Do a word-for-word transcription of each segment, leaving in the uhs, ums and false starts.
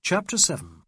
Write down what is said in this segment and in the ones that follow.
Chapter seven.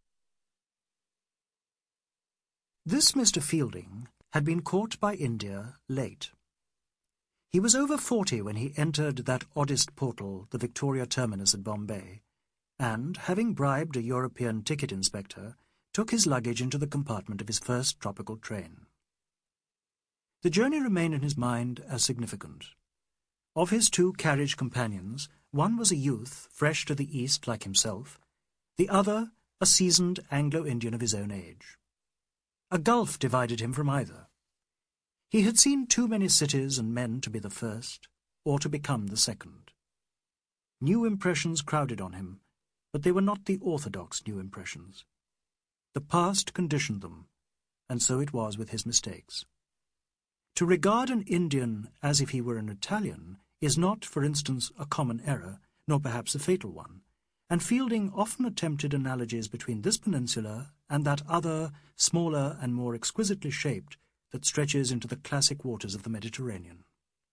This Mister Fielding had been caught by India late. He was over forty when he entered that oddest portal, the Victoria Terminus at Bombay, and, having bribed a European ticket inspector, took his luggage into the compartment of his first tropical train. The journey remained in his mind as significant. Of his two carriage companions, one was a youth, fresh to the East like himself, the other a seasoned Anglo-Indian of his own age. A gulf divided him from either. He had seen too many cities and men to be the first, or to become the second. New impressions crowded on him, but they were not the orthodox new impressions. The past conditioned them, and so it was with his mistakes. To regard an Indian as if he were an Italian is not, for instance, a common error, nor perhaps a fatal one, and Fielding often attempted analogies between this peninsula and that other, smaller and more exquisitely shaped, that stretches into the classic waters of the Mediterranean.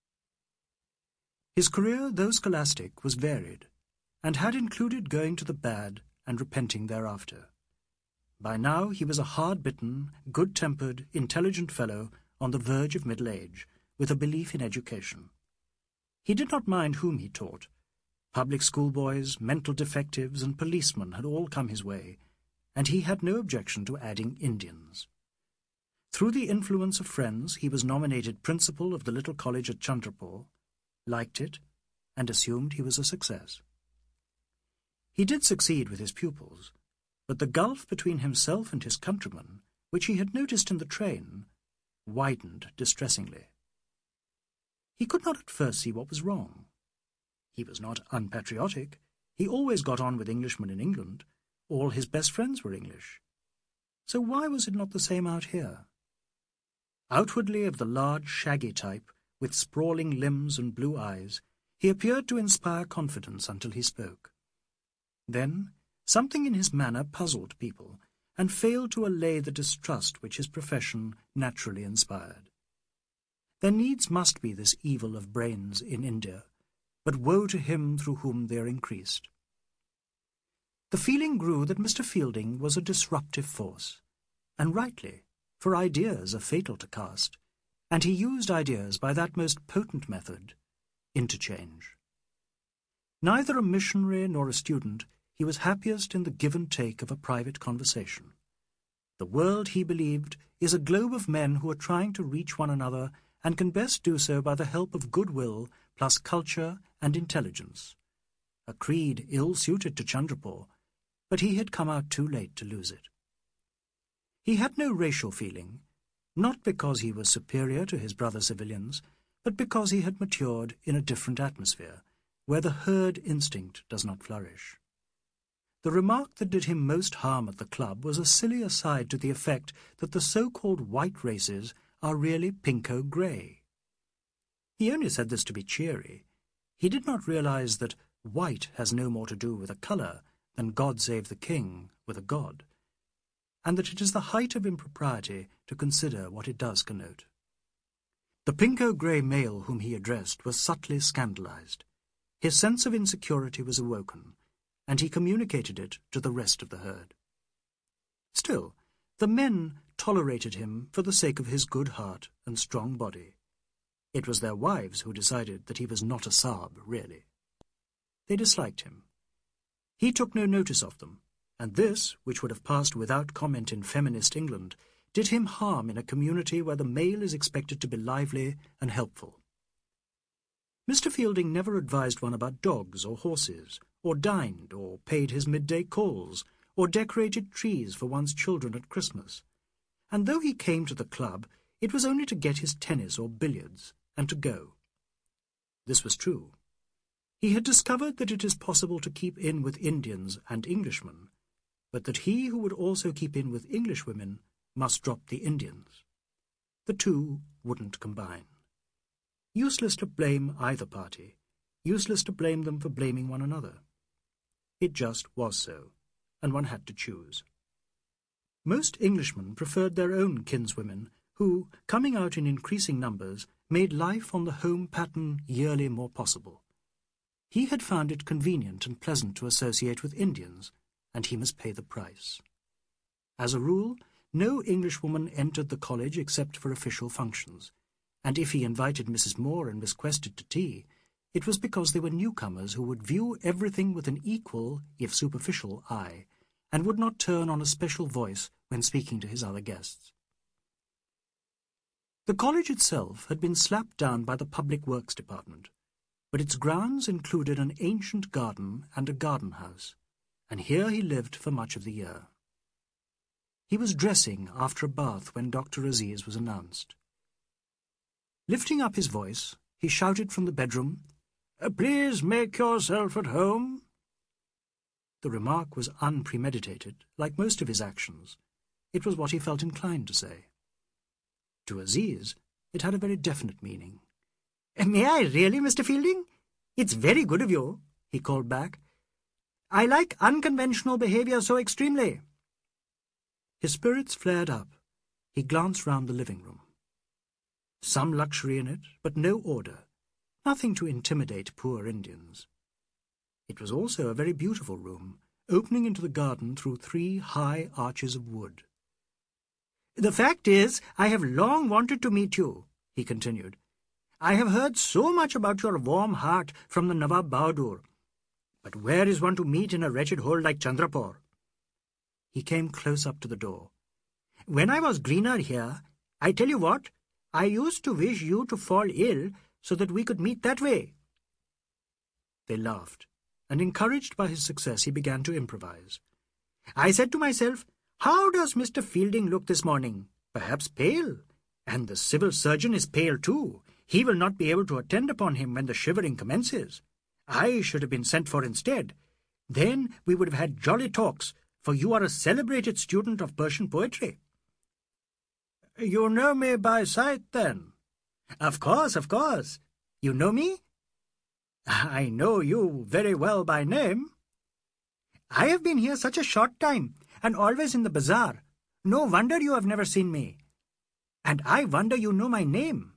His career, though scholastic, was varied, and had included going to the bad and repenting thereafter. By now he was a hard-bitten, good-tempered, intelligent fellow on the verge of middle age, with a belief in education. He did not mind whom he taught. Public schoolboys, mental defectives, and policemen had all come his way, and he had no objection to adding Indians. Through the influence of friends, he was nominated principal of the little college at Chandrapur, liked it, and assumed he was a success. He did succeed with his pupils, but the gulf between himself and his countrymen, which he had noticed in the train, widened distressingly. He could not at first see what was wrong. He was not unpatriotic. He always got on with Englishmen in England. All his best friends were English. So why was it not the same out here? Outwardly of the large, shaggy type, with sprawling limbs and blue eyes, he appeared to inspire confidence until he spoke. Then something in his manner puzzled people, and failed to allay the distrust which his profession naturally inspired. There needs must be this evil of brains in India, but woe to him through whom they are increased. The feeling grew that Mister Fielding was a disruptive force, and rightly, for ideas are fatal to caste, and he used ideas by that most potent method, interchange. Neither a missionary nor a student, he was happiest in the give and take of a private conversation. The world, he believed, is a globe of men who are trying to reach one another and can best do so by the help of goodwill plus culture and intelligence. A creed ill-suited to Chandrapur, but he had come out too late to lose it. He had no racial feeling, not because he was superior to his brother civilians, but because he had matured in a different atmosphere, where the herd instinct does not flourish. The remark that did him most harm at the club was a silly aside to the effect that the so-called white races are really pinko-grey. He only said this to be cheery. He did not realize that white has no more to do with a colour than God save the king with a god, and that it is the height of impropriety to consider what it does connote. The pinko-grey male whom he addressed was subtly scandalized. His sense of insecurity was awoken, and he communicated it to the rest of the herd. Still, the men tolerated him for the sake of his good heart and strong body. It was their wives who decided that he was not a Saab, really. They disliked him. He took no notice of them, and this, which would have passed without comment in feminist England, did him harm in a community where the male is expected to be lively and helpful. Mister Fielding never advised one about dogs or horses, or dined, or paid his midday calls, or decorated trees for one's children at Christmas. And though he came to the club, it was only to get his tennis or billiards, and to go. This was true. He had discovered that it is possible to keep in with Indians and Englishmen, but that he who would also keep in with Englishwomen must drop the Indians. The two wouldn't combine. Useless to blame either party, useless to blame them for blaming one another. It just was so, and one had to choose. Most Englishmen preferred their own kinswomen, who, coming out in increasing numbers, made life on the home pattern yearly more possible. He had found it convenient and pleasant to associate with Indians, and he must pay the price. As a rule, no Englishwoman entered the college except for official functions, and if he invited Missus Moore and Miss Quested to tea, it was because they were newcomers who would view everything with an equal, if superficial, eye, and would not turn on a special voice when speaking to his other guests. The college itself had been slapped down by the Public Works Department, but its grounds included an ancient garden and a garden house, and here he lived for much of the year. He was dressing after a bath when Doctor Aziz was announced. Lifting up his voice, he shouted from the bedroom, "Please make yourself at home." The remark was unpremeditated, like most of his actions. It was what he felt inclined to say. To Aziz, it had a very definite meaning. "May I really, Mister Fielding? It's very good of you," he called back. "I like unconventional behaviour so extremely." His spirits flared up. He glanced round the living room. Some luxury in it, but no order. Nothing to intimidate poor Indians. It was also a very beautiful room, opening into the garden through three high arches of wood. "The fact is, I have long wanted to meet you," he continued. "I have heard so much about your warm heart from the Nawab Bahadur. But where is one to meet in a wretched hole like Chandrapur?" He came close up to the door. "When I was greener here, I tell you what, I used to wish you to fall ill so that we could meet that way." They laughed, and encouraged by his success, he began to improvise. "I said to myself, how does Mister Fielding look this morning? Perhaps pale. And the civil surgeon is pale too. He will not be able to attend upon him when the shivering commences. I should have been sent for instead. Then we would have had jolly talks, for you are a celebrated student of Persian poetry." "You know me by sight, then?" "Of course, of course. You know me?" "I know you very well by name." "I have been here such a short time, and always in the bazaar. No wonder you have never seen me. And I wonder you know my name.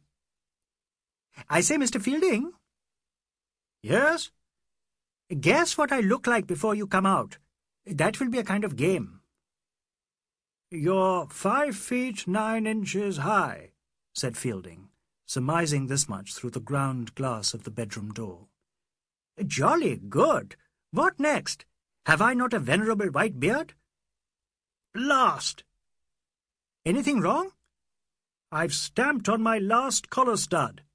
I say, Mister Fielding." "Yes?" "Guess what I look like before you come out. That will be a kind of game." "You're five feet nine inches high," said Fielding, surmising this much through the ground glass of the bedroom door. "Jolly good. What next? Have I not a venerable white beard?" "Blast!" "Anything wrong?" "I've stamped on my last collar stud."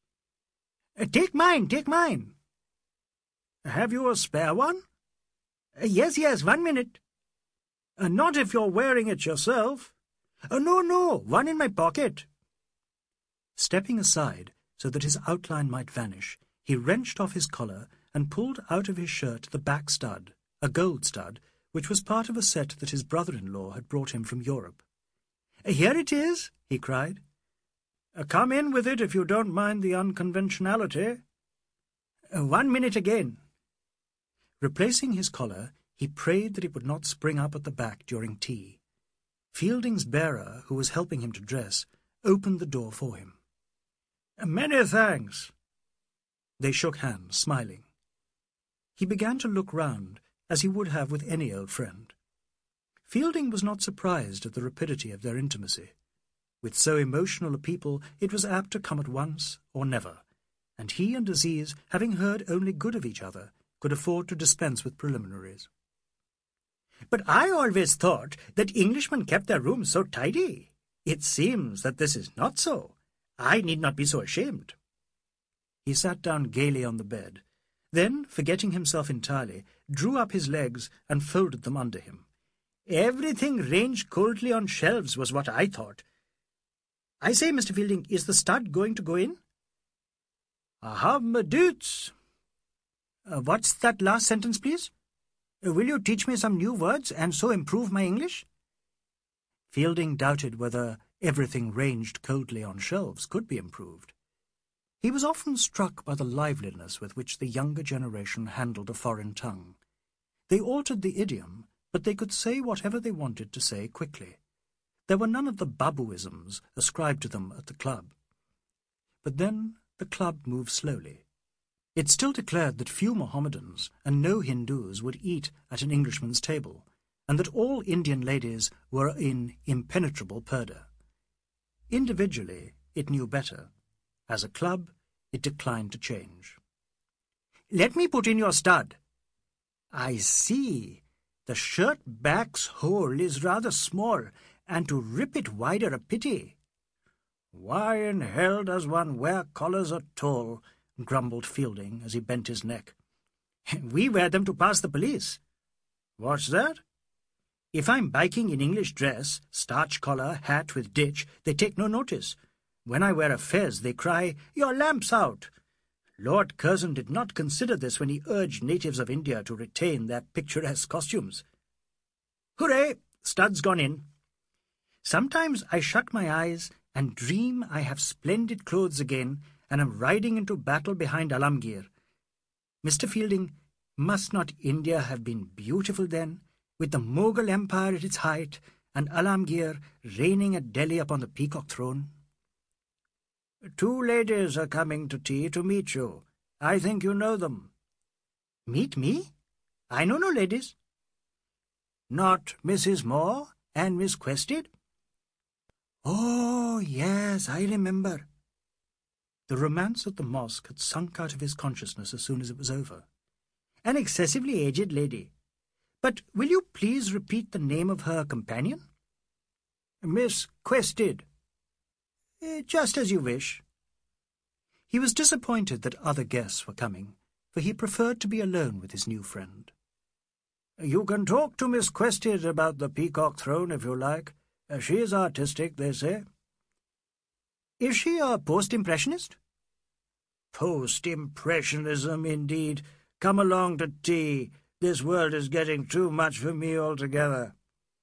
"Take mine, take mine." "Have you a spare one?" "Yes, yes, one minute." Uh, "Not if you're wearing it yourself." Uh, "No, no, one in my pocket." Stepping aside so that his outline might vanish, he wrenched off his collar and pulled out of his shirt the back stud, a gold stud, which was part of a set that his brother-in-law had brought him from Europe. "Here it is," he cried. Uh, "Come in with it if you don't mind the unconventionality." Uh, "One minute again." Replacing his collar, he prayed that it would not spring up at the back during tea. Fielding's bearer, who was helping him to dress, opened the door for him. "Many thanks." They shook hands, smiling. He began to look round, as he would have with any old friend. Fielding was not surprised at the rapidity of their intimacy. With so emotional a people, it was apt to come at once or never, and he and Aziz, having heard only good of each other, could afford to dispense with preliminaries. "But I always thought that Englishmen kept their rooms so tidy. It seems that this is not so. I need not be so ashamed." He sat down gaily on the bed, then, forgetting himself entirely, drew up his legs and folded them under him. "Everything ranged coldly on shelves was what I thought. I say, Mister Fielding, is the stud going to go in?" "I have my doubts." Uh, what's that last sentence, please? Uh, will you teach me some new words and so improve my English? Fielding doubted whether everything ranged coldly on shelves could be improved. He was often struck by the liveliness with which the younger generation handled a foreign tongue. They altered the idiom, but they could say whatever they wanted to say quickly. There were none of the babuisms ascribed to them at the club. But then the club moved slowly. It still declared that few Mohammedans and no Hindus would eat at an Englishman's table, and that all Indian ladies were in impenetrable purdah. Individually, it knew better. As a club, it declined to change. "Let me put in your stud." "I see. The shirt-back's hole is rather small, and to rip it wider a pity." "Why in hell does one wear collars at all?" grumbled Fielding as he bent his neck. "We wear them to pass the police." "What's that?" "If I'm biking in English dress, starch collar, hat with ditch, they take no notice. When I wear a fez, they cry, 'Your lamp's out.' Lord Curzon did not consider this when he urged natives of India to retain their picturesque costumes. Hooray! Stud's gone in. Sometimes I shut my eyes and dream I have splendid clothes again and am riding into battle behind Alamgir. Mister Fielding, must not India have been beautiful then, with the Mughal Empire at its height, and Alamgir reigning at Delhi upon the peacock throne?" "Two ladies are coming to tea to meet you. I think you know them." "Meet me? I know no ladies." "Not Missus Moore and Miss Quested?" "Oh, yes, I remember." The romance at the mosque had sunk out of his consciousness as soon as it was over. "An excessively aged lady. But will you please repeat the name of her companion?" "Miss Quested." "Just as you wish." He was disappointed that other guests were coming, for he preferred to be alone with his new friend. "You can talk to Miss Quested about the peacock throne if you like. She is artistic, they say." "Is she a post-impressionist?" "Post-impressionism, indeed. Come along to tea. This world is getting too much for me altogether."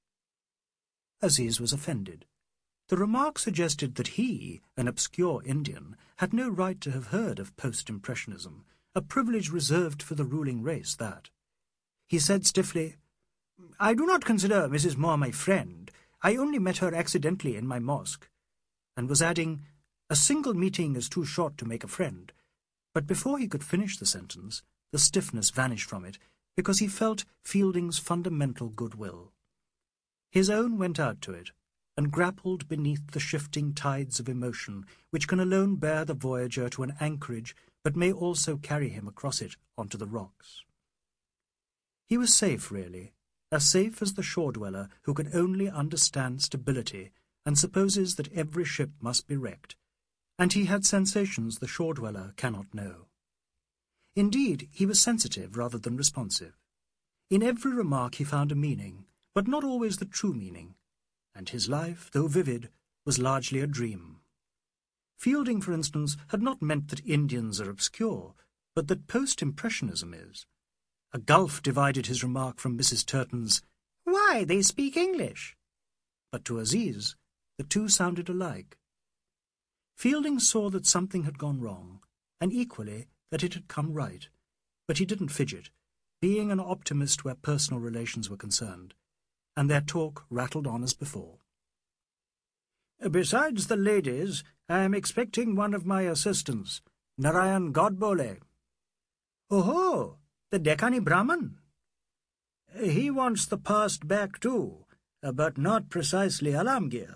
Aziz was offended. The remark suggested that he, an obscure Indian, had no right to have heard of post-impressionism, a privilege reserved for the ruling race, that. He said stiffly, "I do not consider Missus Moore my friend. I only met her accidentally in my mosque," and was adding, "A single meeting is too short to make a friend." But before he could finish the sentence, the stiffness vanished from it, because he felt Fielding's fundamental goodwill. His own went out to it, and grappled beneath the shifting tides of emotion which can alone bear the voyager to an anchorage but may also carry him across it onto the rocks. He was safe, really, as safe as the shore-dweller who can only understand stability and supposes that every ship must be wrecked, and he had sensations the shore-dweller cannot know. Indeed, he was sensitive rather than responsive. In every remark he found a meaning, but not always the true meaning, and his life, though vivid, was largely a dream. Fielding, for instance, had not meant that Indians are obscure, but that post-impressionism is. A gulf divided his remark from Missus Turton's, "Why, they speak English." But to Aziz, the two sounded alike. Fielding saw that something had gone wrong, and equally that it had come right, but he didn't fidget, being an optimist where personal relations were concerned, and their talk rattled on as before. "Besides the ladies, I am expecting one of my assistants, Narayan Godbole." "Oh-ho, the Deccani Brahmin." "He wants the past back too, but not precisely Alamgir."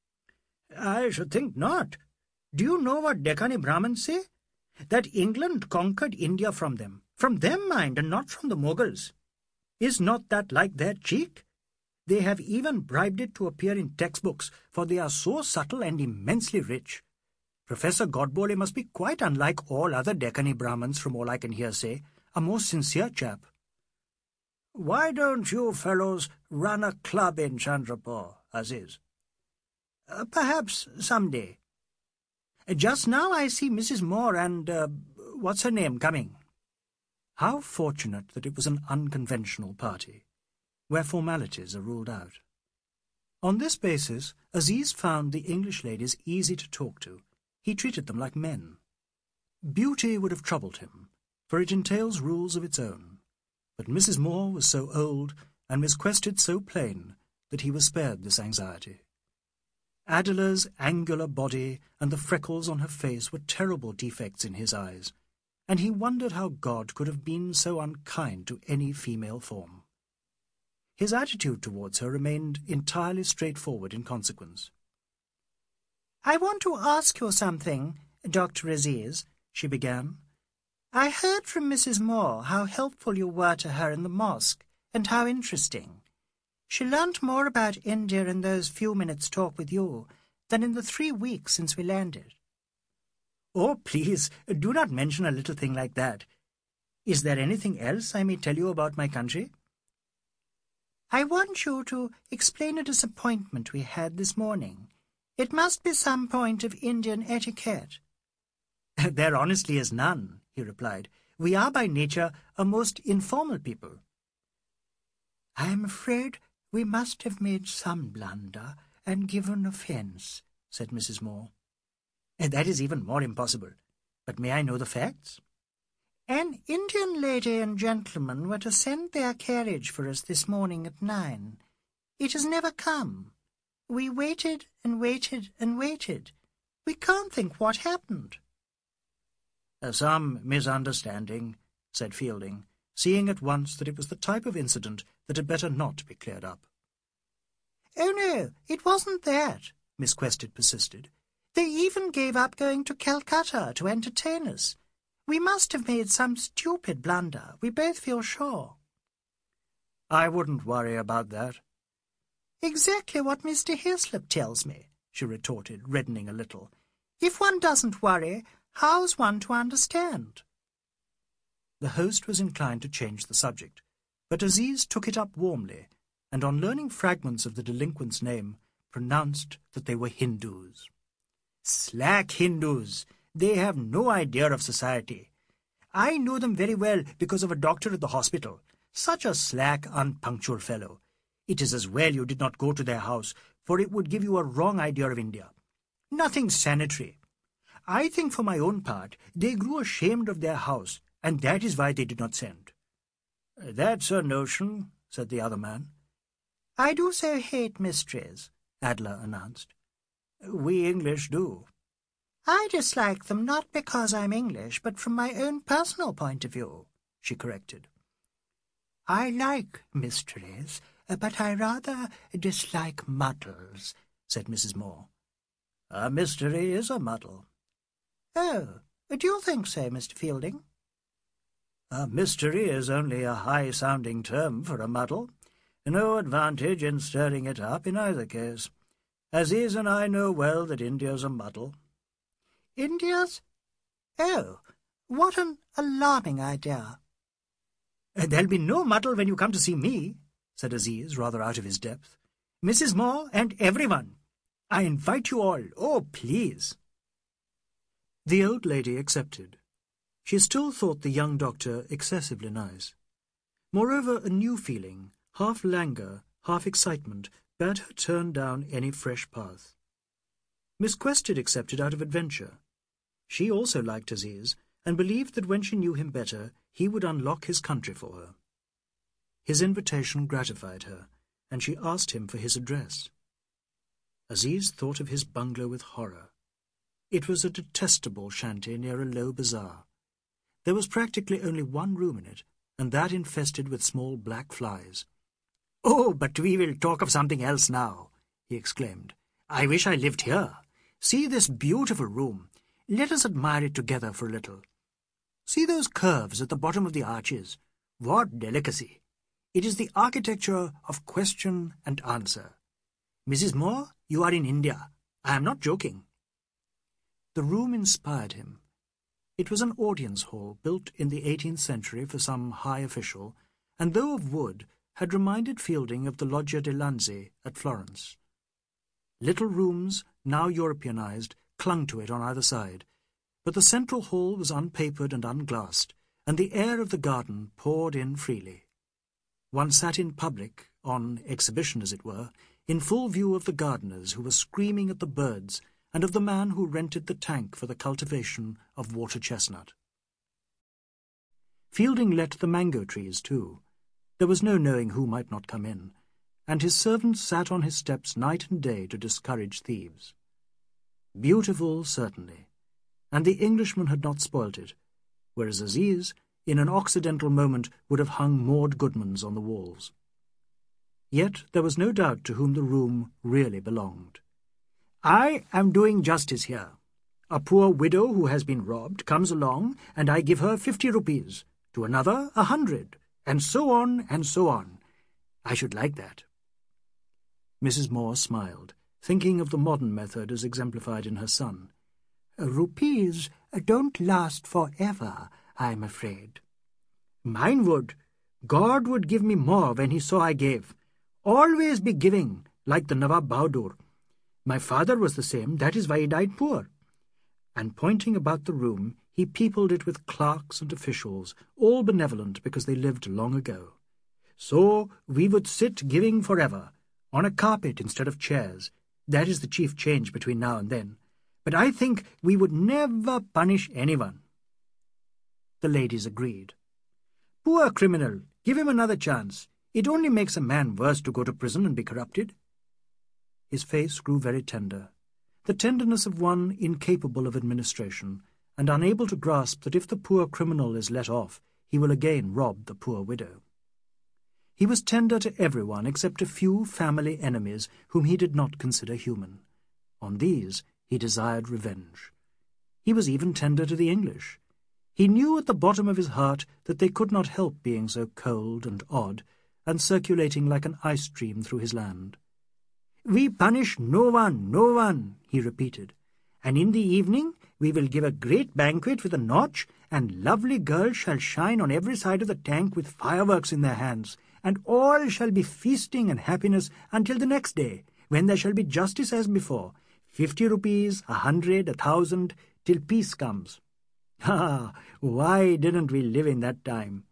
"I should think not. Do you know what Deccani Brahmins say? That England conquered India from them. From them, mind, and not from the Mughals. Is not that like their cheek? They have even bribed it to appear in textbooks, for they are so subtle and immensely rich. Professor Godbole must be quite unlike all other Deccani Brahmins, from all I can hear say, a most sincere chap." "Why don't you fellows run a club in Chandrapur, Aziz?" Uh, "Perhaps some day. Just now I see Missus Moore and, uh, what's her name, coming." How fortunate that it was an unconventional party, where formalities are ruled out. On this basis, Aziz found the English ladies easy to talk to. He treated them like men. Beauty would have troubled him, for it entails rules of its own. But Missus Moore was so old, and Miss Quested so plain, that he was spared this anxiety. Adela's angular body and the freckles on her face were terrible defects in his eyes, and he wondered how God could have been so unkind to any female form. His attitude towards her remained entirely straightforward in consequence. "I want to ask you something, Doctor Aziz," she began. "I heard from Missus Moore how helpful you were to her in the mosque, and how interesting. She learnt more about India in those few minutes' talk with you than in the three weeks since we landed." "Oh, please, do not mention a little thing like that. Is there anything else I may tell you about my country?" "I want you to explain a disappointment we had this morning. It must be some point of Indian etiquette." "There honestly is none," he replied. "We are by nature a most informal people." "I am afraid we must have made some blunder and given offence," said Missus Moore. "That is even more impossible. But may I know the facts?" "An Indian lady and gentleman were to send their carriage for us this morning at nine. It has never come. We waited and waited and waited. We can't think what happened." "Some misunderstanding," said Fielding, seeing at once that it was the type of incident that had better not be cleared up. "Oh, no, it wasn't that," Miss Quested persisted. "They even gave up going to Calcutta to entertain us. We must have made some stupid blunder, we both feel sure." "I wouldn't worry about that." "Exactly what Mister Hislop tells me," she retorted, reddening a little. "If one doesn't worry, how's one to understand?" The host was inclined to change the subject, but Aziz took it up warmly, and on learning fragments of the delinquent's name, pronounced that they were Hindus. "Slack Hindus! They have no idea of society. I know them very well because of a doctor at the hospital. Such a slack, unpunctual fellow. It is as well you did not go to their house, for it would give you a wrong idea of India. Nothing sanitary. I think for my own part they grew ashamed of their house, and that is why they did not send." "That's a notion," said the other man. "I do so hate mysteries," Adler announced. "We English do." "I dislike them not because I'm English, but from my own personal point of view," she corrected. "I like mysteries, but I rather dislike muddles," said Missus Moore. "A mystery is a muddle." "Oh, do you think so, Mister Fielding?" "A mystery is only a high-sounding term for a muddle. No advantage in stirring it up in either case. Aziz and I know well that India's a muddle." "India's? Oh, what an alarming idea." "There'll be no muddle when you come to see me," said Aziz, rather out of his depth. "Missus Moore and everyone. I invite you all. Oh, please." The old lady accepted. She still thought the young doctor excessively nice. Moreover, a new feeling, half languor, half excitement, bade her turn down any fresh path. Miss Quested accepted out of adventure. She also liked Aziz, and believed that when she knew him better, he would unlock his country for her. His invitation gratified her, and she asked him for his address. Aziz thought of his bungalow with horror. It was a detestable shanty near a low bazaar. There was practically only one room in it, and that infested with small black flies. "Oh, but we will talk of something else now," he exclaimed. "I wish I lived here. See this beautiful room. Let us admire it together for a little. See those curves at the bottom of the arches. What delicacy! It is the architecture of question and answer. Missus Moore, you are in India. I am not joking." The room inspired him. It was an audience hall built in the eighteenth century for some high official, and though of wood, had reminded Fielding of the Loggia de Lanzi at Florence. Little rooms, now Europeanized, clung to it on either side, but the central hall was unpapered and unglassed, and the air of the garden poured in freely. One sat in public, on exhibition as it were, in full view of the gardeners who were screaming at the birds and of the man who rented the tank for the cultivation of water chestnut. Fielding let the mango trees too. There was no knowing who might not come in, and his servants sat on his steps night and day to discourage thieves. Beautiful, certainly, and the Englishman had not spoilt it, whereas Aziz, in an Occidental moment, would have hung Maud Goodmans on the walls. Yet there was no doubt to whom the room really belonged. "I am doing justice here. A poor widow who has been robbed comes along, and I give her fifty rupees, to another a hundred, and so on and so on. I should like that." Missus Moore smiled, thinking of the modern method as exemplified in her son. "Rupees don't last for ever, I'm afraid." "Mine would. God would give me more when he saw I gave. Always be giving, like the Nawab Bahadur. My father was the same, that is why he died poor." And pointing about the room, he peopled it with clerks and officials, all benevolent because they lived long ago. "So we would sit giving forever, on a carpet instead of chairs. That is the chief change between now and then. But I think we would never punish anyone." The ladies agreed. "Poor criminal, give him another chance. It only makes a man worse to go to prison and be corrupted." His face grew very tender, the tenderness of one incapable of administration, and unable to grasp that if the poor criminal is let off, he will again rob the poor widow. He was tender to everyone except a few family enemies whom he did not consider human. On these he desired revenge. He was even tender to the English. He knew at the bottom of his heart that they could not help being so cold and odd, and circulating like an ice stream through his land. "We punish no one, no one," he repeated, "and in the evening we will give a great banquet with a notch, and lovely girls shall shine on every side of the tank with fireworks in their hands, and all shall be feasting and happiness until the next day, when there shall be justice as before, fifty rupees, a hundred, a thousand, till peace comes. Ah, why didn't we live in that time?"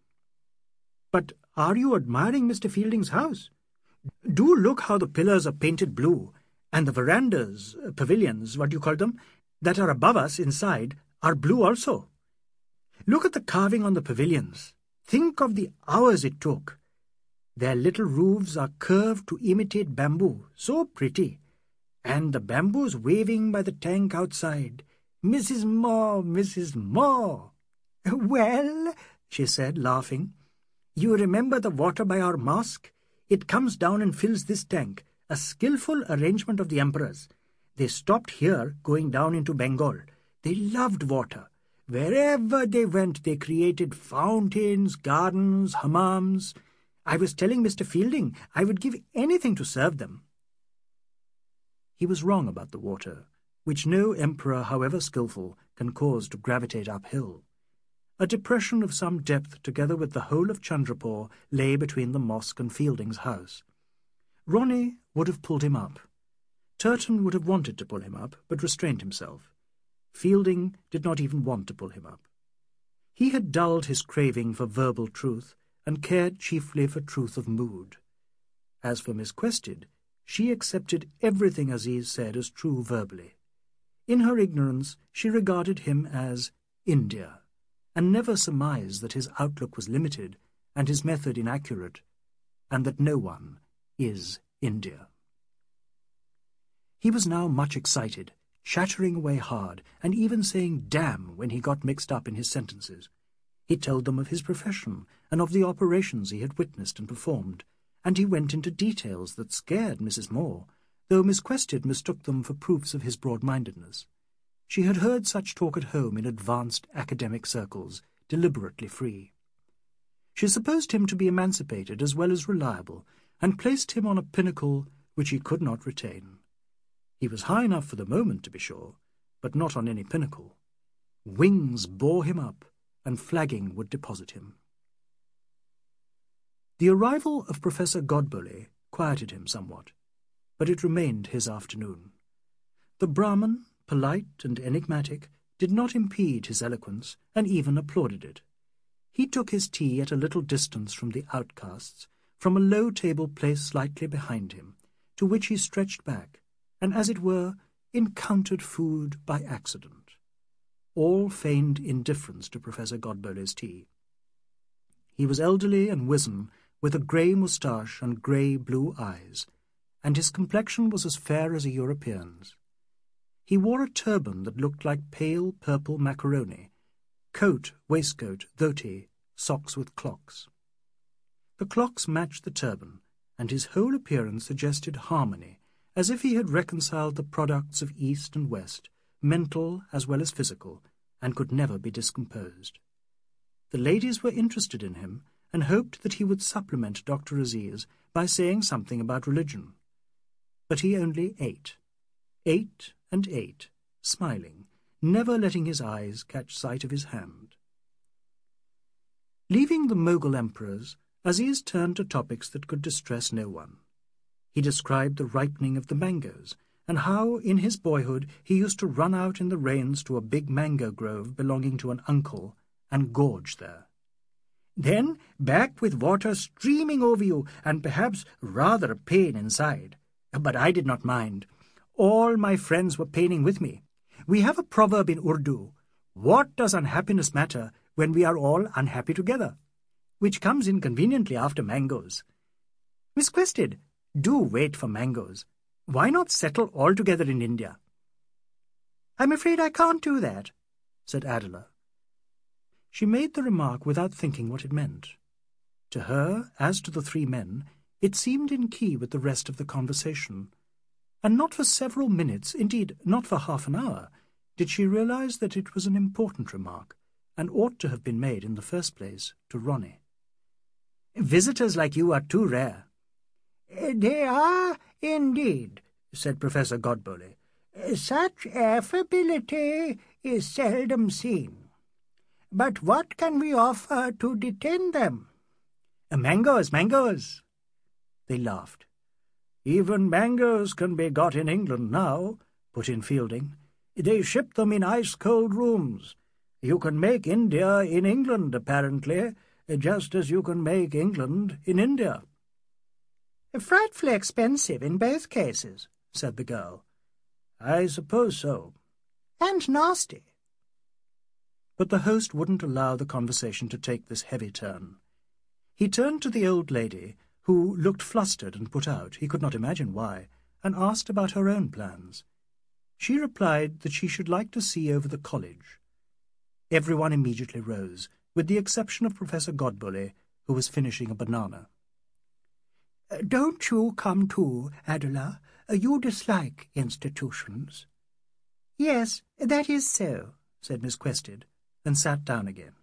"But are you admiring Mister Fielding's house? Do look how the pillars are painted blue, and the verandas, uh, pavilions, what do you call them, that are above us inside, are blue also. Look at the carving on the pavilions. Think of the hours it took. Their little roofs are curved to imitate bamboo, so pretty. And the bamboos waving by the tank outside. Missus Moore, Missus Moore." "Well," she said, laughing, "you remember the water by our mosque? It comes down and fills this tank, a skilful arrangement of the emperors. They stopped here, going down into Bengal. They loved water. Wherever they went, they created fountains, gardens, hammams. I was telling Mister Fielding I would give anything to serve them." He was wrong about the water, which no emperor, however skilful, can cause to gravitate uphill. A depression of some depth, together with the whole of Chandrapur, lay between the mosque and Fielding's house. Ronnie would have pulled him up. Turton would have wanted to pull him up, but restrained himself. Fielding did not even want to pull him up. He had dulled his craving for verbal truth, and cared chiefly for truth of mood. As for Miss Quested, she accepted everything Aziz said as true verbally. In her ignorance, she regarded him as India, and never surmised that his outlook was limited and his method inaccurate, and that no one is India. He was now much excited, chattering away hard, and even saying damn when he got mixed up in his sentences. He told them of his profession and of the operations he had witnessed and performed, and he went into details that scared Missus Moore, though Miss Quested mistook them for proofs of his broad-mindedness. She had heard such talk at home in advanced academic circles, deliberately free. She supposed him to be emancipated as well as reliable, and placed him on a pinnacle which he could not retain. He was high enough for the moment, to be sure, but not on any pinnacle. Wings bore him up, and flagging would deposit him. The arrival of Professor Godbole quieted him somewhat, but it remained his afternoon. The Brahmin, polite and enigmatic, did not impede his eloquence, and even applauded it. He took his tea at a little distance from the outcasts, from a low table placed slightly behind him, to which he stretched back, and, as it were, encountered food by accident. All feigned indifference to Professor Godbole's tea. He was elderly and wizen, with a grey moustache and grey-blue eyes, and his complexion was as fair as a European's. He wore a turban that looked like pale purple macaroni, coat, waistcoat, dhoti, socks with clocks. The clocks matched the turban, and his whole appearance suggested harmony, as if he had reconciled the products of East and West, mental as well as physical, and could never be discomposed. The ladies were interested in him, and hoped that he would supplement Doctor Aziz by saying something about religion. But he only ate, ate and ate, smiling, never letting his eyes catch sight of his hand. Leaving the Mughal emperors, Aziz turned to topics that could distress no one. He described the ripening of the mangoes, and how, in his boyhood, he used to run out in the rains to a big mango grove belonging to an uncle, and gorge there. Then, back with water streaming over you, and perhaps rather a pain inside. But I did not mind. All my friends were paining with me. We have a proverb in Urdu, "What does unhappiness matter when we are all unhappy together?" which comes in conveniently after mangoes. Miss Quested, do wait for mangoes. Why not settle all together in India? I'm afraid I can't do that, said Adela. She made the remark without thinking what it meant. To her, as to the three men, it seemed in key with the rest of the conversation, and not for several minutes, indeed not for half an hour, did she realize that it was an important remark, and ought to have been made in the first place to Ronnie. Visitors like you are too rare. They are, indeed, said Professor Godbole. Such affability is seldom seen. But what can we offer to detain them? Mangoes, mangoes. They laughed. Even mangoes can be got in England now, put in Fielding. They ship them in ice-cold rooms. You can make India in England, apparently, just as you can make England in India. Frightfully expensive in both cases, said the girl. I suppose so. And nasty. But the host wouldn't allow the conversation to take this heavy turn. He turned to the old lady, who looked flustered and put out, he could not imagine why, and asked about her own plans. She replied that she should like to see over the college. Everyone immediately rose, with the exception of Professor Godbole, who was finishing a banana. Don't you come too, Adela? You dislike institutions. Yes, that is so, said Miss Quested, and sat down again.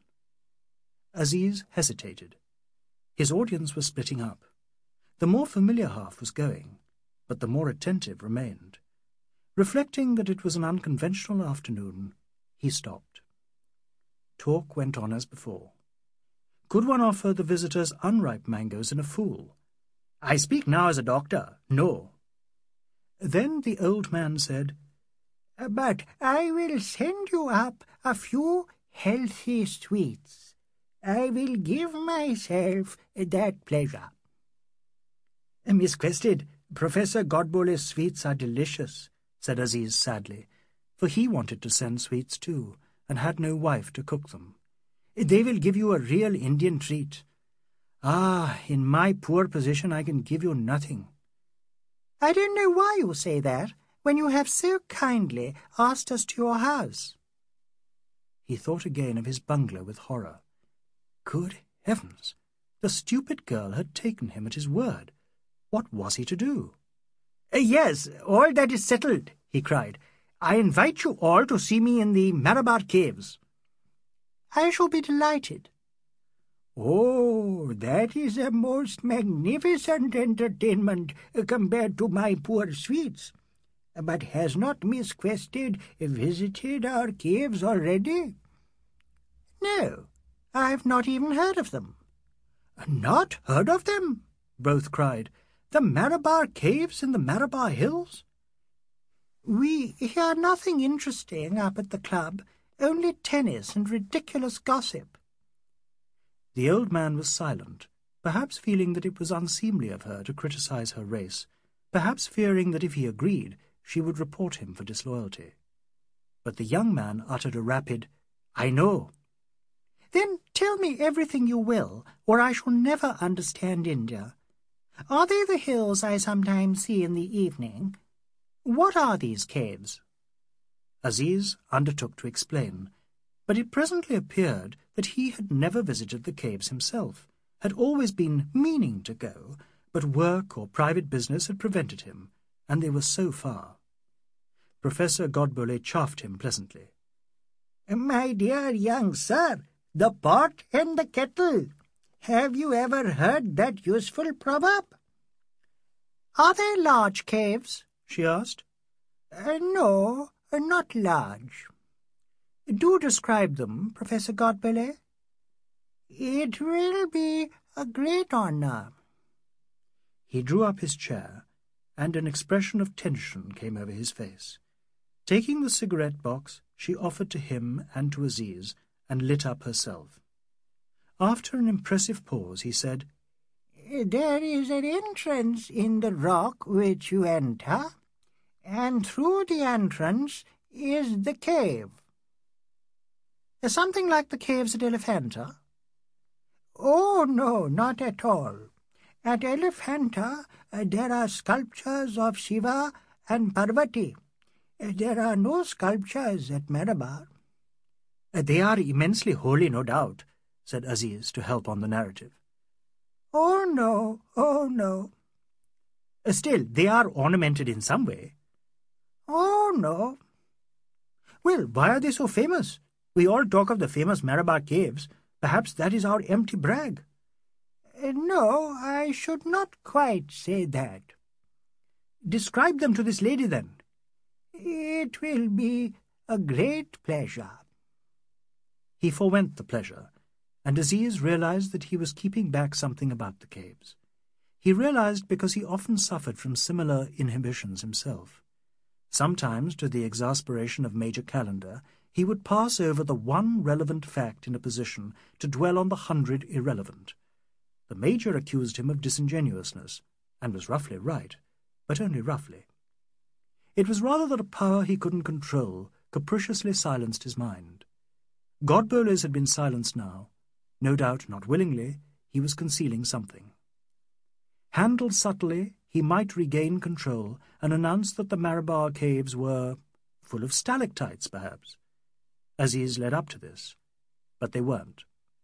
Aziz hesitated. His audience was splitting up. The more familiar half was going, but the more attentive remained. Reflecting that it was an unconventional afternoon, he stopped. Talk went on as before. Could one offer the visitors unripe mangoes in a fool? I speak now as a doctor. No. Then the old man said, But I will send you up a few healthy sweets. I will give myself that pleasure. Miss Quested, Professor Godbole's sweets are delicious, said Aziz sadly, for he wanted to send sweets too, and had no wife to cook them. They will give you a real Indian treat. Ah, in my poor position I can give you nothing. I don't know why you say that, when you have so kindly asked us to your house. He thought again of his bungalow with horror. Good heavens! The stupid girl had taken him at his word. What was he to do? Yes, all that is settled, he cried. I invite you all to see me in the Marabar Caves. I shall be delighted. Oh, that is a most magnificent entertainment compared to my poor sweets. But has not Miss Quested visited our caves already? No, I've not even heard of them. Not heard of them? Both cried. The Marabar Caves in the Marabar Hills? We hear nothing interesting up at the club, only tennis and ridiculous gossip. The old man was silent, perhaps feeling that it was unseemly of her to criticize her race, perhaps fearing that if he agreed, she would report him for disloyalty. But the young man uttered a rapid, I know. Then tell me everything you will, or I shall never understand India. Are they the hills I sometimes see in the evening? What are these caves? Aziz undertook to explain, but it presently appeared that he had never visited the caves himself, had always been meaning to go, but work or private business had prevented him, and they were so far. Professor Godbole chaffed him pleasantly. "My dear young sir, the pot and the kettle. Have you ever heard that useful proverb?" "Are they large caves?" she asked. Uh, no, not large." "Do describe them, Professor Godbole." "It will be a great honour." He drew up his chair, and an expression of tension came over his face. Taking the cigarette box, she offered to him and to Aziz, and lit up herself. After an impressive pause, he said, "There is an entrance in the rock which you enter, and through the entrance is the cave." "Something like the caves at Elephanta?" "Oh, no, not at all. At Elephanta uh, there are sculptures of Shiva and Parvati. Uh, there are no sculptures at Marabar." Uh, "They are immensely holy, no doubt," said Aziz to help on the narrative. "Oh, no, oh, no." Uh, "Still, they are ornamented in some way." "Oh, no." "Well, why are they so famous? We all talk of the famous Marabar caves. Perhaps that is our empty brag." Uh, "No, I should not quite say that." "Describe them to this lady, then." "It will be a great pleasure." He forewent the pleasure, and Aziz realized that he was keeping back something about the caves. He realized because he often suffered from similar inhibitions himself. Sometimes, to the exasperation of Major Calendar, he would pass over the one relevant fact in a position to dwell on the hundred irrelevant. The Major accused him of disingenuousness, and was roughly right, but only roughly. It was rather that a power he couldn't control capriciously silenced his mind. Godbole's had been silenced now. No doubt, not willingly, he was concealing something. Handled subtly, he might regain control and announce that the Marabar caves were full of stalactites, perhaps. Aziz led up to this, but they weren't.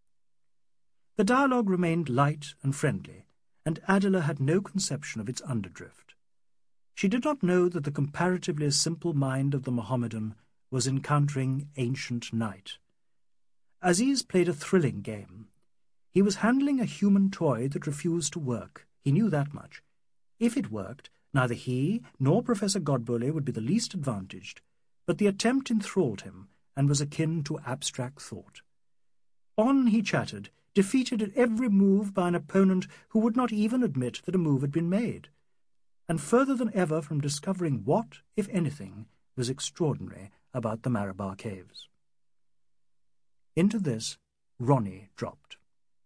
The dialogue remained light and friendly, and Adela had no conception of its underdrift. She did not know that the comparatively simple mind of the Mohammedan was encountering ancient night. Aziz played a thrilling game. He was handling a human toy that refused to work. He knew that much. If it worked, neither he nor Professor Godbole would be the least advantaged, but the attempt enthralled him and was akin to abstract thought. On he chattered, defeated at every move by an opponent who would not even admit that a move had been made, and further than ever from discovering what, if anything, was extraordinary about the Marabar caves. Into this Ronnie dropped.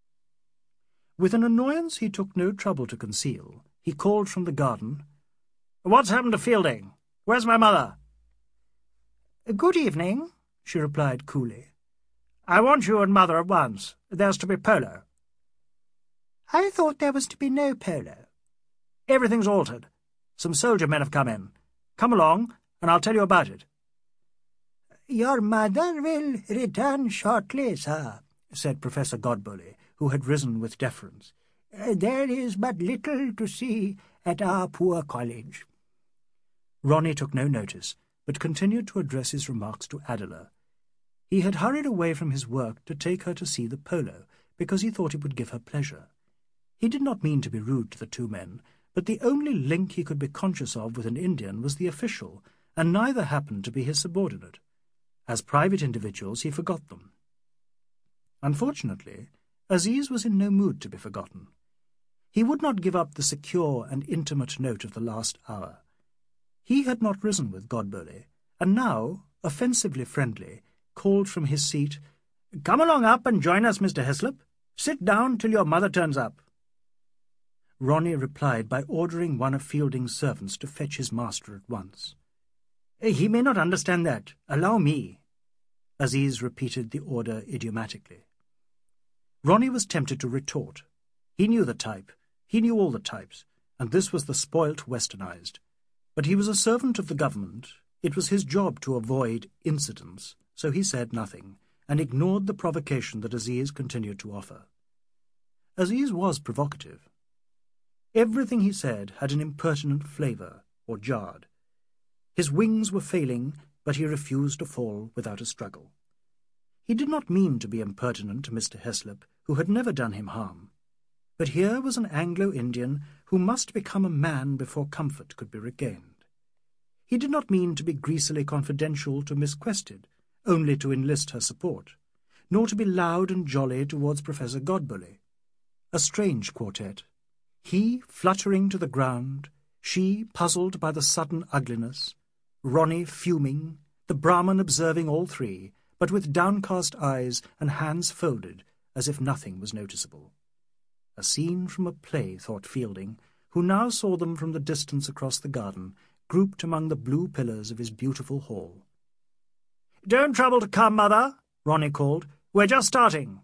With an annoyance he took no trouble to conceal, he called from the garden, "What's happened to Fielding? Where's my mother?" "Good evening," she replied coolly. "I want you and mother at once. There's to be polo." "I thought there was to be no polo." "Everything's altered. Some soldier men have come in. Come along, and I'll tell you about it." "Your mother will return shortly, sir," said Professor Godbole, who had risen with deference. "There is but little to see at our poor college." Ronnie took no notice, but continued to address his remarks to Adela. He had hurried away from his work to take her to see the polo, because he thought it would give her pleasure. He did not mean to be rude to the two men, but the only link he could be conscious of with an Indian was the official, and neither happened to be his subordinate. As private individuals he forgot them. Unfortunately, Aziz was in no mood to be forgotten. He would not give up the secure and intimate note of the last hour. He had not risen with Godbole, and now, offensively friendly, called from his seat, "Come along up and join us, Mister Heslop. Sit down till your mother turns up." Ronnie replied by ordering one of Fielding's servants to fetch his master at once. "He may not understand that. Allow me." Aziz repeated the order idiomatically. Ronnie was tempted to retort. He knew the type. He knew all the types, and this was the spoilt westernized. But he was a servant of the government. It was his job to avoid incidents, so he said nothing, and ignored the provocation that Aziz continued to offer. Aziz was provocative. Everything he said had an impertinent flavour, or jarred. His wings were failing, but he refused to fall without a struggle. He did not mean to be impertinent to Mister Heslop, who had never done him harm. But here was an Anglo-Indian who must become a man before comfort could be regained. He did not mean to be greasily confidential to Miss Quested, only to enlist her support, nor to be loud and jolly towards Professor Godbole. A strange quartet. He fluttering to the ground, she puzzled by the sudden ugliness, Ronnie fuming, the Brahmin observing all three, but with downcast eyes and hands folded, as if nothing was noticeable. A scene from a play, thought Fielding, who now saw them from the distance across the garden, grouped among the blue pillars of his beautiful hall. "Don't trouble to come, Mother," Ronnie called. "We're just starting."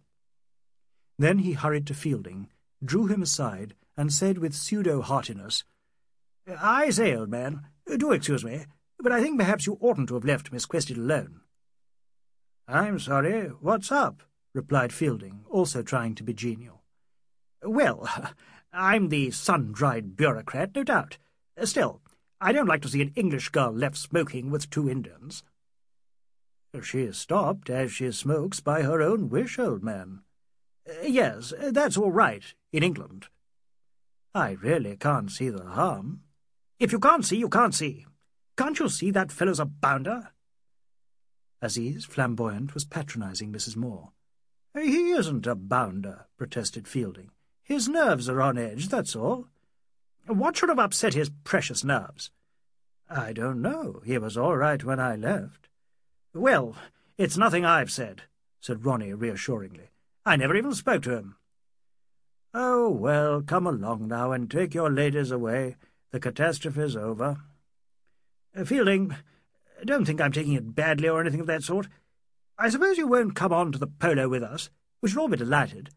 Then he hurried to Fielding, drew him aside, and said with pseudo-heartiness, "I say, old man, do excuse me, but I think perhaps you oughtn't to have left Miss Quested alone." "I'm sorry. What's up?" replied Fielding, also trying to be genial. "Well, I'm the sun-dried bureaucrat, no doubt. Still, I don't like to see an English girl left smoking with two Indians." "She is stopped, as she smokes, by her own wish, old man." "Yes, that's all right, in England." "I really can't see the harm." "If you can't see, you can't see. Can't you see that fellow's a bounder?" Aziz, flamboyant, was patronising Missus Moore. "He isn't a bounder," protested Fielding. "His nerves are on edge, that's all." "What should have upset his precious nerves?" "I don't know. He was all right when I left." "Well, it's nothing I've said," said Ronnie reassuringly. "I never even spoke to him." "Oh, well, come along now and take your ladies away. The catastrophe's over." "Fielding, don't think I'm taking it badly or anything of that sort. I suppose you won't come on to the polo with us? We should all be delighted."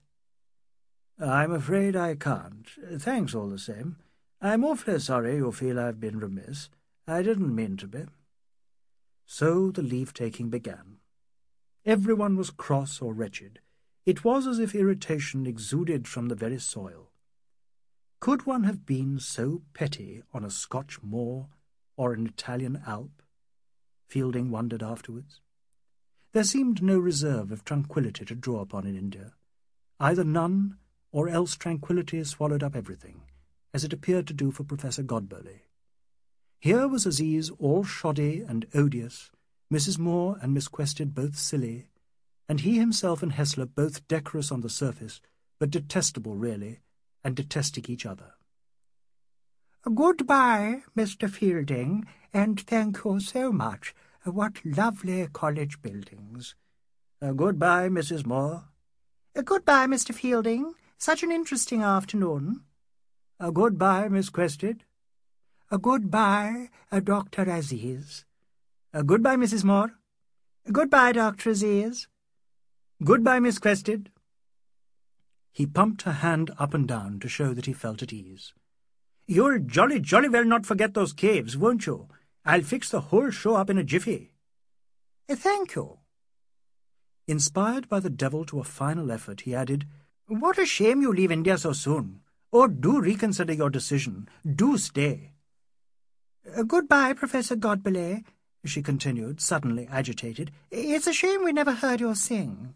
"I'm afraid I can't. Thanks all the same. I'm awfully sorry you feel I've been remiss. I didn't mean to be." So the leave-taking began. Everyone was cross or wretched. It was as if irritation exuded from the very soil. Could one have been so petty on a Scotch moor or an Italian Alp? Fielding wondered afterwards. There seemed no reserve of tranquillity to draw upon in India. Either none, or else tranquillity swallowed up everything, as it appeared to do for Professor Godbole. Here was Aziz all shoddy and odious, Missus Moore and Miss Quested both silly, and he himself and Heslop both decorous on the surface, but detestable really, and detesting each other. "Goodbye, Mister Fielding, and thank you so much. What lovely college buildings." Uh, goodbye, Missus Moore." Uh, goodbye, Mister Fielding. Such an interesting afternoon." Uh, goodbye, Miss Quested." Uh, goodbye, uh, Doctor Aziz." Uh, goodbye, Missus Moore." "Goodbye, Doctor Aziz." "Goodbye, Miss Quested." He pumped her hand up and down to show that he felt at ease. "You'll jolly, jolly well not forget those caves, won't you? I'll fix the whole show up in a jiffy." Uh, thank you." Inspired by the devil to a final effort, he added, "What a shame you leave India so soon. Oh, do reconsider your decision. Do stay." Uh, "Goodbye, Professor Godbole," she continued, suddenly agitated. "It's a shame we never heard you sing."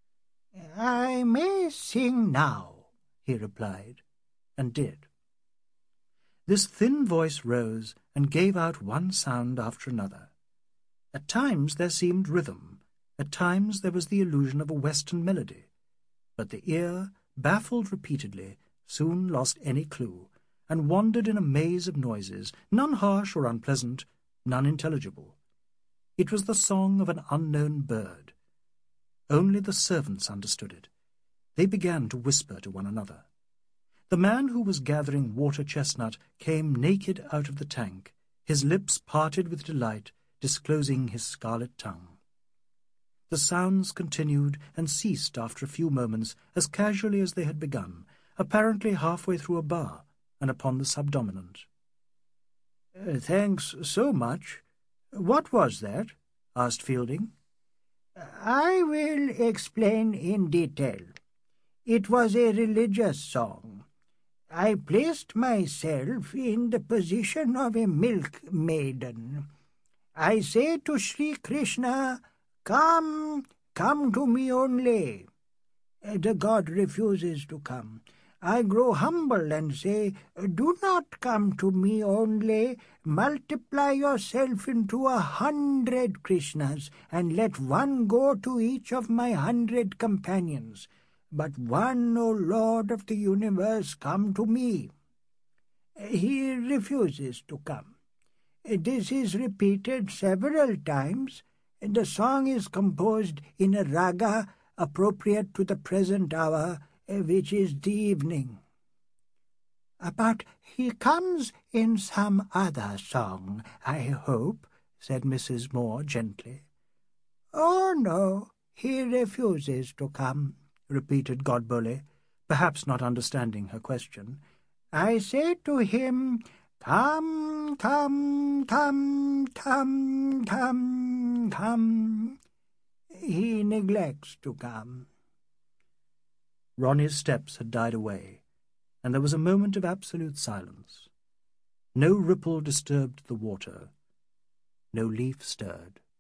"I may sing now," he replied, and did. This thin voice rose and gave out one sound after another. At times there seemed rhythm, at times there was the illusion of a Western melody, but the ear, baffled repeatedly, soon lost any clue, and wandered in a maze of noises, none harsh or unpleasant, none intelligible. It was the song of an unknown bird. Only the servants understood it. They began to whisper to one another. The man who was gathering water-chestnut came naked out of the tank, his lips parted with delight, disclosing his scarlet tongue. The sounds continued and ceased after a few moments as casually as they had begun, apparently halfway through a bar and upon the subdominant. Uh, "Thanks so much. What was that?" asked Fielding. I will explain in detail. It was a religious song. I placed myself in the position of a milk maiden. I say to Sri Krishna, "Come, come to me only." The god refuses to come. I grow humble and say, "Do not come to me only. Multiply yourself into a hundred Krishnas, and let one go to each of my hundred companions. But one, O Lord of the universe, come to me." He refuses to come. This is repeated several times, and the song is composed in a raga appropriate to the present hour, which is the evening. "But he comes in some other song, I hope," said Missus Moore gently. "Oh, no, he refuses to come," repeated Godbole, perhaps not understanding her question. "I say to him, 'Come, come, come, come, come, come.' He neglects to come." Ronnie's steps had died away, and there was a moment of absolute silence. No ripple disturbed the water. No leaf stirred.